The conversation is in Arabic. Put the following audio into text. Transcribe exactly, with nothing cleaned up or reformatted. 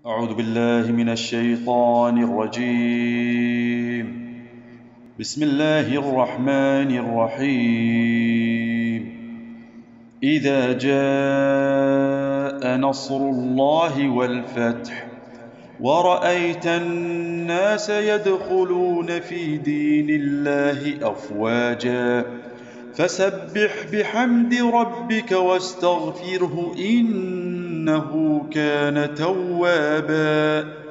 أعوذ بالله من الشيطان الرجيم. بسم الله الرحمن الرحيم. إذا جاء نصر الله والفتح ورأيت الناس يدخلون في دين الله أفواجا فسبح بحمد ربك واستغفره إنه كان توابا.